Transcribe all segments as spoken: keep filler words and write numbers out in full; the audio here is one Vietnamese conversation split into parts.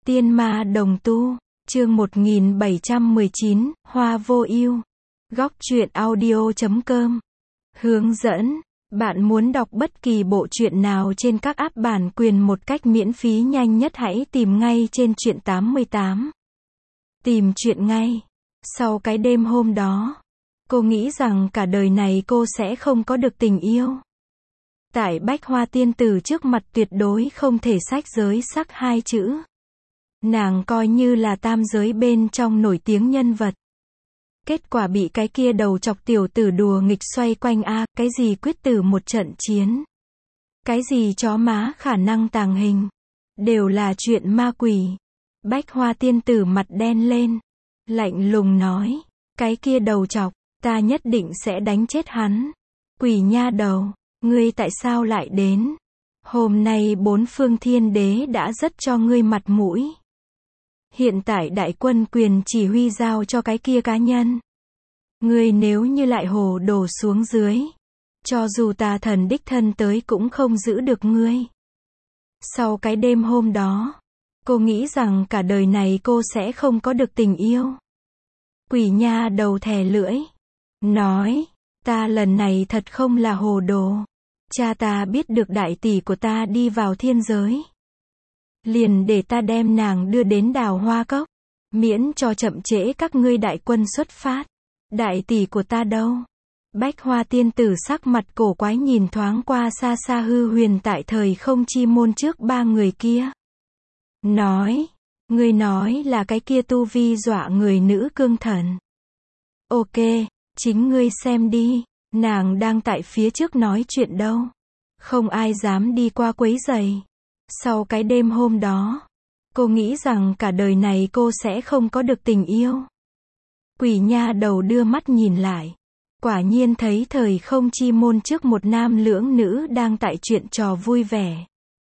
Tiên ma đồng tu, chương một nghìn bảy trăm mười chín, Hoa vô ưu. Góc truyện audio chấm com. Hướng dẫn, bạn muốn đọc bất kỳ bộ truyện nào trên các app bản quyền một cách miễn phí nhanh nhất hãy tìm ngay trên truyện tám mươi tám. Tìm truyện ngay. Sau cái đêm hôm đó, cô nghĩ rằng cả đời này cô sẽ không có được tình yêu. Tại Bách Hoa tiên tử trước mặt tuyệt đối không thể xách giới sắc hai chữ. Nàng coi như là tam giới bên trong nổi tiếng nhân vật. Kết quả bị cái kia đầu chọc tiểu tử đùa nghịch xoay quanh a, cái gì quyết tử một trận chiến, cái gì chó má khả năng tàng hình, đều là chuyện ma quỷ. Bách Hoa tiên tử mặt đen lên, lạnh lùng nói, cái kia đầu chọc, ta nhất định sẽ đánh chết hắn. Quỷ nha đầu, ngươi tại sao lại đến? Hôm nay bốn phương thiên đế đã rất cho ngươi mặt mũi. Hiện tại đại quân quyền chỉ huy giao cho cái kia cá nhân. Ngươi nếu như lại hồ đổ xuống dưới, cho dù tà thần đích thân tới cũng không giữ được ngươi. Sau cái đêm hôm đó, cô nghĩ rằng cả đời này cô sẽ không có được tình yêu. Quỷ nha đầu thè lưỡi, nói, ta lần này thật không là hồ đồ. Cha ta biết được đại tỷ của ta đi vào thiên giới, liền để ta đem nàng đưa đến Đào Hoa Cốc, miễn cho chậm trễ các ngươi đại quân xuất phát. Đại tỷ của ta đâu? Bách Hoa tiên tử sắc mặt cổ quái nhìn thoáng qua xa xa hư huyền tại thời không chi môn trước ba người kia. Nói, ngươi nói là cái kia tu vi dọa người nữ cương thần. Ok, chính ngươi xem đi, nàng đang tại phía trước nói chuyện đâu. Không ai dám đi qua quấy rầy. Sau cái đêm hôm đó, cô nghĩ rằng cả đời này cô sẽ không có được tình yêu. Quỷ nha đầu đưa mắt nhìn lại, quả nhiên thấy thời không chi môn trước một nam lưỡng nữ đang tại chuyện trò vui vẻ.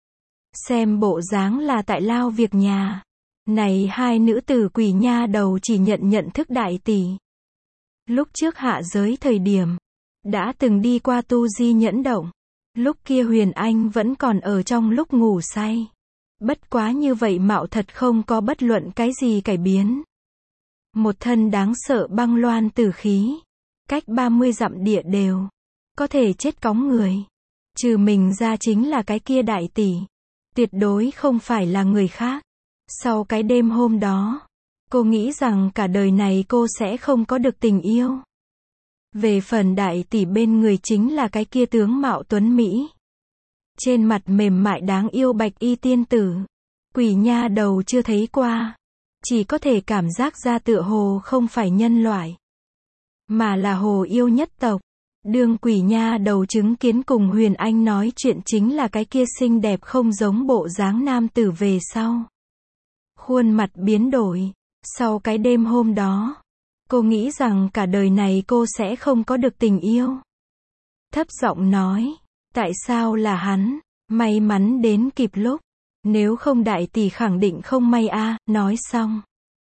Xem bộ dáng là tại lao việc nhà. Này hai nữ tử quỷ nha đầu chỉ nhận nhận thức đại tỷ. Lúc trước hạ giới thời điểm, đã từng đi qua tu di nhẫn động. Lúc kia Huyền Anh vẫn còn ở trong lúc ngủ say. Bất quá như vậy mạo thật không có bất luận cái gì cải biến. Một thân đáng sợ băng loan tử khí. Cách ba mươi dặm địa đều. Có thể chết cóng người. Trừ mình ra chính là cái kia đại tỷ. Tuyệt đối không phải là người khác. Sau cái đêm hôm đó, cô nghĩ rằng cả đời này cô sẽ không có được tình yêu. Về phần đại tỷ bên người chính là cái kia tướng mạo tuấn Mỹ. Trên mặt mềm mại đáng yêu bạch y tiên tử. Quỷ nha đầu chưa thấy qua. Chỉ có thể cảm giác ra tựa hồ không phải nhân loại, mà là hồ yêu nhất tộc. Đương quỷ nha đầu chứng kiến cùng Huyền Anh nói chuyện chính là cái kia xinh đẹp không giống bộ dáng nam tử về sau. Khuôn mặt biến đổi. Sau cái đêm hôm đó, cô nghĩ rằng cả đời này cô sẽ không có được tình yêu. Thấp giọng nói, tại sao là hắn? May mắn đến kịp lúc. Nếu không đại tỷ khẳng định không may a. Nói xong,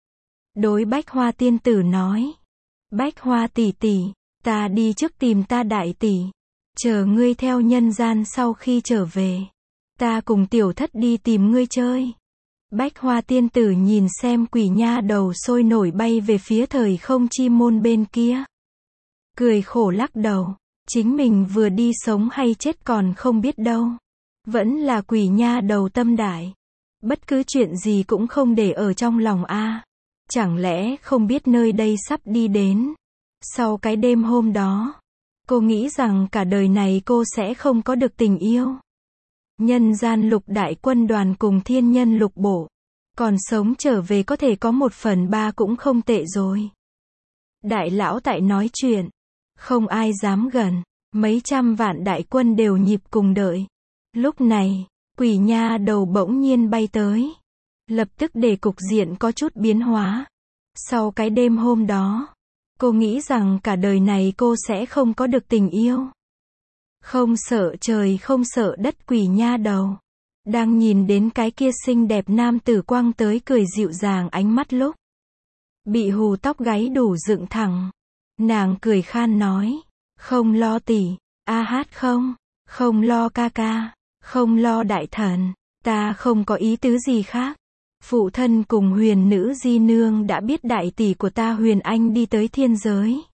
đối Bách Hoa tiên tử nói, Bách Hoa tỷ tỷ, ta đi trước tìm ta đại tỷ. Chờ ngươi theo nhân gian sau khi trở về, ta cùng tiểu thất đi tìm ngươi chơi. Bách Hoa tiên tử nhìn xem quỷ nha đầu sôi nổi bay về phía thời không chi môn bên kia. Cười khổ lắc đầu. Chính mình vừa đi sống hay chết còn không biết đâu. Vẫn là quỷ nha đầu tâm đại. Bất cứ chuyện gì cũng không để ở trong lòng a. Chẳng lẽ không biết nơi đây sắp đi đến. Sau cái đêm hôm đó, cô nghĩ rằng cả đời này cô sẽ không có được tình yêu. Nhân gian lục đại quân đoàn cùng thiên nhân lục bộ. Còn sống trở về có thể có một phần ba cũng không tệ rồi. Đại lão tại nói chuyện. Không ai dám gần. Mấy trăm vạn đại quân đều nhịp cùng đợi. Lúc này, quỷ nha đầu bỗng nhiên bay tới. Lập tức để cục diện có chút biến hóa. Sau cái đêm hôm đó, cô nghĩ rằng cả đời này cô sẽ không có được tình yêu. Không sợ trời không sợ đất quỷ nha đầu. Đang nhìn đến cái kia xinh đẹp nam tử quang tới cười dịu dàng ánh mắt lúc. Bị hù tóc gáy đủ dựng thẳng. Nàng cười khan nói. Không lo tỷ, a hát không, không lo ca ca, không lo đại thần, ta không có ý tứ gì khác. Phụ thân cùng Huyền nữ di nương đã biết đại tỷ của ta Huyền Anh đi tới thiên giới.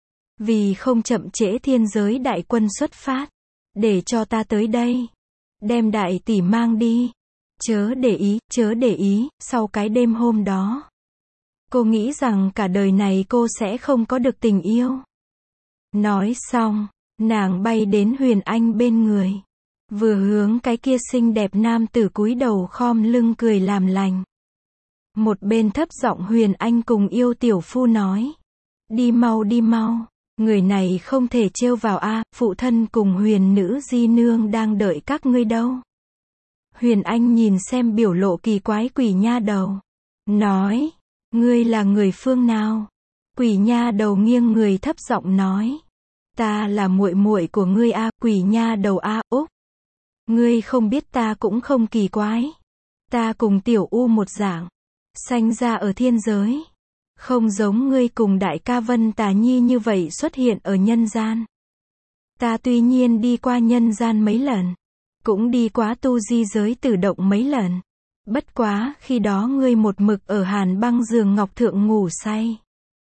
Vì không chậm trễ thiên giới đại quân xuất phát, để cho ta tới đây, đem đại tỷ mang đi. Chớ để ý, chớ để ý, sau cái đêm hôm đó, cô nghĩ rằng cả đời này cô sẽ không có được tình yêu. Nói xong, nàng bay đến Huyền Anh bên người, vừa hướng cái kia xinh đẹp nam tử cúi đầu khom lưng cười làm lành. Một bên thấp giọng Huyền Anh cùng yêu tiểu phu nói, đi mau đi mau, người này không thể trêu vào a, phụ thân cùng Huyền nữ di nương đang đợi các ngươi đâu. Huyền Anh nhìn xem biểu lộ kỳ quái quỷ nha đầu, nói, ngươi là người phương nào? Quỷ nha đầu nghiêng người thấp giọng nói, ta là muội muội của ngươi a. Quỷ nha đầu a. Úc, ngươi không biết ta cũng không kỳ quái, ta cùng tiểu u một dạng, sanh ra ở thiên giới, không giống ngươi cùng đại ca Vân Tà Nhi như vậy xuất hiện ở nhân gian. Ta tuy nhiên đi qua nhân gian mấy lần, cũng đi qua tu di giới Tử Động mấy lần. Bất quá, khi đó ngươi một mực ở hàn băng giường ngọc thượng ngủ say.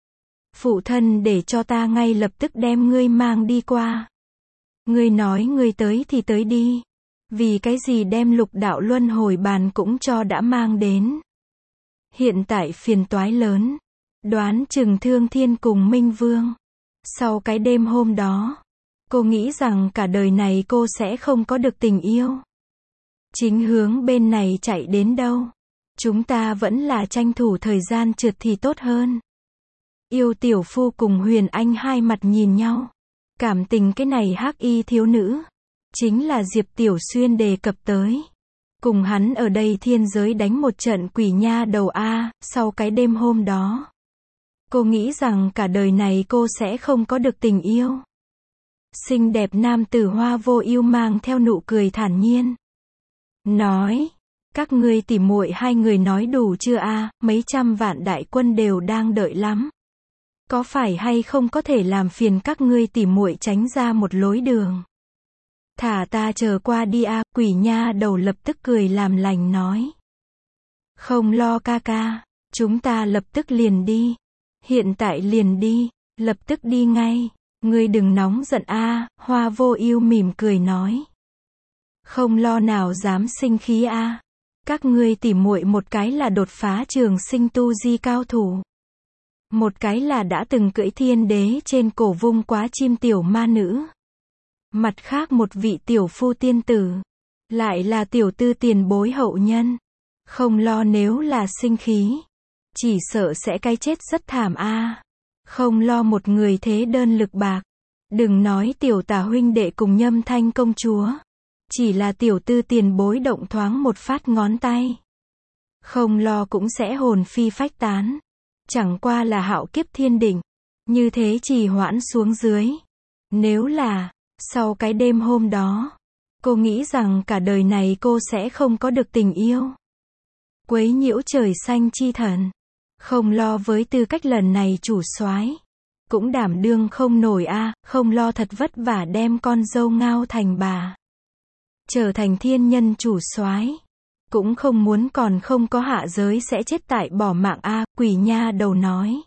Phụ thân để cho ta ngay lập tức đem ngươi mang đi qua. Ngươi nói ngươi tới thì tới đi. Vì cái gì đem lục đạo luân hồi bàn cũng cho đã mang đến. Hiện tại phiền toái lớn. Đoán chừng Thương Thiên cùng Minh Vương. Sau cái đêm hôm đó, cô nghĩ rằng cả đời này cô sẽ không có được tình yêu. Chính hướng bên này chạy đến đâu. Chúng ta vẫn là tranh thủ thời gian trượt thì tốt hơn. Yêu tiểu phu cùng Huyền Anh hai mặt nhìn nhau. Cảm tình cái này hắc y thiếu nữ, chính là Diệp Tiểu Xuyên đề cập tới. Cùng hắn ở đây thiên giới đánh một trận quỷ nha đầu a. Sau cái đêm hôm đó, cô nghĩ rằng cả đời này cô sẽ không có được tình yêu. Xinh đẹp nam tử Hoa Vô Ưu mang theo nụ cười thản nhiên, nói, các ngươi tỉ muội hai người nói đủ chưa a? Mấy trăm vạn đại quân đều đang đợi lắm. Có phải hay không có thể làm phiền các ngươi tỉ muội tránh ra một lối đường? Thả ta chờ qua đi a. Quỷ nha đầu lập tức cười làm lành nói, không lo ca ca, chúng ta lập tức liền đi. Hiện tại liền đi, lập tức đi ngay. Ngươi đừng nóng giận a. Hoa Vô Ưu mỉm cười nói, không lo nào dám sinh khí a. Các ngươi tỉ muội một cái là đột phá trường sinh tu di cao thủ, một cái là đã từng cưỡi thiên đế trên cổ vung quá chim tiểu ma nữ, mặt khác một vị tiểu phu tiên tử, lại là tiểu tư tiền bối hậu nhân. Không lo nếu là sinh khí, chỉ sợ sẽ cái chết rất thảm a. Không lo một người thế đơn lực bạc. Đừng nói tiểu tả huynh đệ cùng Nhâm Thanh công chúa, chỉ là tiểu tư tiền bối động thoáng một phát ngón tay, không lo cũng sẽ hồn phi phách tán. Chẳng qua là hạo kiếp thiên đỉnh, như thế trì hoãn xuống dưới. Nếu là, sau cái đêm hôm đó, cô nghĩ rằng cả đời này cô sẽ không có được tình yêu. Quấy nhiễu trời xanh chi thần, không lo với tư cách lần này chủ soái, cũng đảm đương không nổi a. Không lo thật vất vả đem con dâu ngao thành bà, trở thành thiên nhân chủ soái, cũng không muốn còn không có hạ giới sẽ chết tại bỏ mạng a. Quỷ nha đầu nói,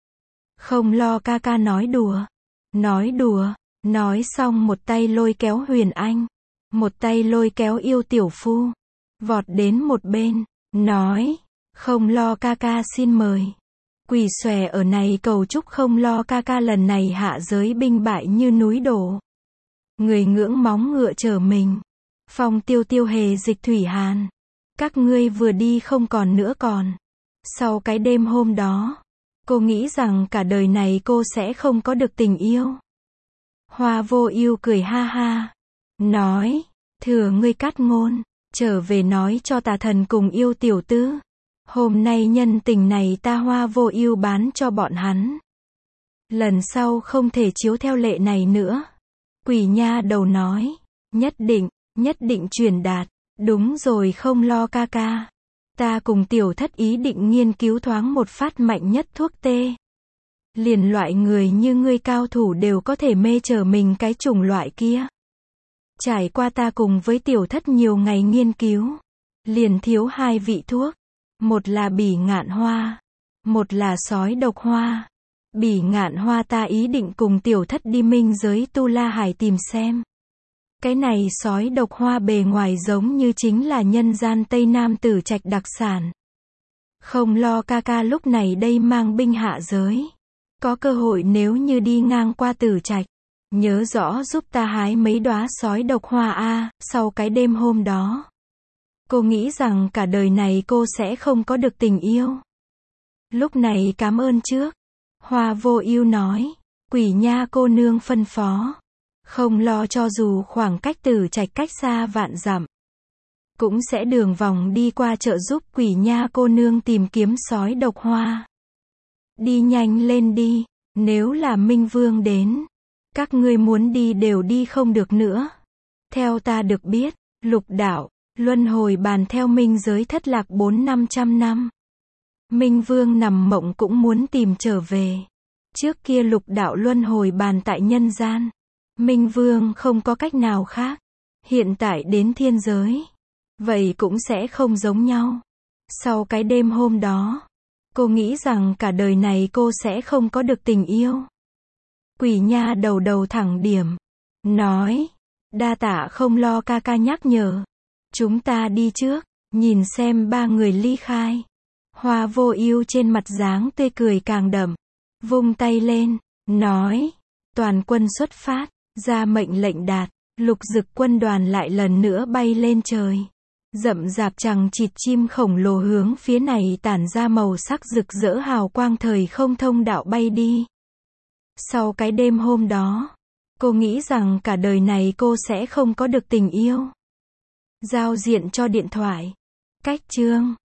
không lo ca ca nói đùa, nói đùa. Nói xong một tay lôi kéo Huyền Anh, một tay lôi kéo yêu tiểu phu, vọt đến một bên, nói, không lo ca ca xin mời. Quỳ xòe ở này cầu chúc không lo ca ca lần này hạ giới binh bại như núi đổ. Người ngưỡng móng ngựa trở mình. Phong tiêu tiêu hề dịch thủy hàn. Các ngươi vừa đi không còn nữa còn. Sau cái đêm hôm đó, cô nghĩ rằng cả đời này cô sẽ không có được tình yêu. Hoa Vô Ưu cười ha ha, nói, thừa ngươi cát ngôn, trở về nói cho tà thần cùng yêu tiểu tứ. Hôm nay nhân tình này ta Hoa Vô Ưu bán cho bọn hắn. Lần sau không thể chiếu theo lệ này nữa. Quỷ nha đầu nói, nhất định, nhất định truyền đạt. Đúng rồi không lo ca ca. Ta cùng tiểu thất ý định nghiên cứu thoáng một phát mạnh nhất thuốc tê. Liền loại người như ngươi cao thủ đều có thể mê trở mình cái chủng loại kia. Trải qua ta cùng với tiểu thất nhiều ngày nghiên cứu, liền thiếu hai vị thuốc. Một là bỉ ngạn hoa, một là sói độc hoa. Bỉ ngạn hoa ta ý định cùng tiểu thất đi minh giới Tu La Hải tìm xem. Cái này sói độc hoa bề ngoài giống như chính là nhân gian Tây Nam tử trạch đặc sản. Không lo ca ca lúc này đây mang binh hạ giới. Có cơ hội nếu như đi ngang qua tử trạch, nhớ rõ giúp ta hái mấy đóa sói độc hoa a. Sau cái đêm hôm đó, cô nghĩ rằng cả đời này cô sẽ không có được tình yêu. Lúc này cảm ơn trước. Hoa Vô Ưu nói. Quỷ Nha cô nương phân phó. Không lo cho dù khoảng cách tử trạch cách xa vạn dặm, cũng sẽ đường vòng đi qua trợ giúp Quỷ Nha cô nương tìm kiếm sói độc hoa. Đi nhanh lên đi, nếu là Minh Vương đến, các ngươi muốn đi đều đi không được nữa. Theo ta được biết, lục đạo, luân hồi bàn theo minh giới thất lạc bốn năm trăm năm. Minh Vương nằm mộng cũng muốn tìm trở về. Trước kia lục đạo luân hồi bàn tại nhân gian, Minh Vương không có cách nào khác. Hiện tại đến thiên giới, vậy cũng sẽ không giống nhau. Sau cái đêm hôm đó, cô nghĩ rằng cả đời này cô sẽ không có được tình yêu. Quỷ Nha đầu đầu thẳng điểm, nói, đa tạ không lo ca ca nhắc nhở. Chúng ta đi trước, nhìn xem ba người ly khai. Hoa Vô Ưu trên mặt dáng tươi cười càng đậm, vung tay lên, nói, toàn quân xuất phát, ra mệnh lệnh đạt, Lục Dực quân đoàn lại lần nữa bay lên trời. Rậm rạp chằng chịt chim khổng lồ hướng phía này tản ra màu sắc rực rỡ hào quang thời không thông đạo bay đi. Sau cái đêm hôm đó, cô nghĩ rằng cả đời này cô sẽ không có được tình yêu. Giao diện cho điện thoại. Cách chương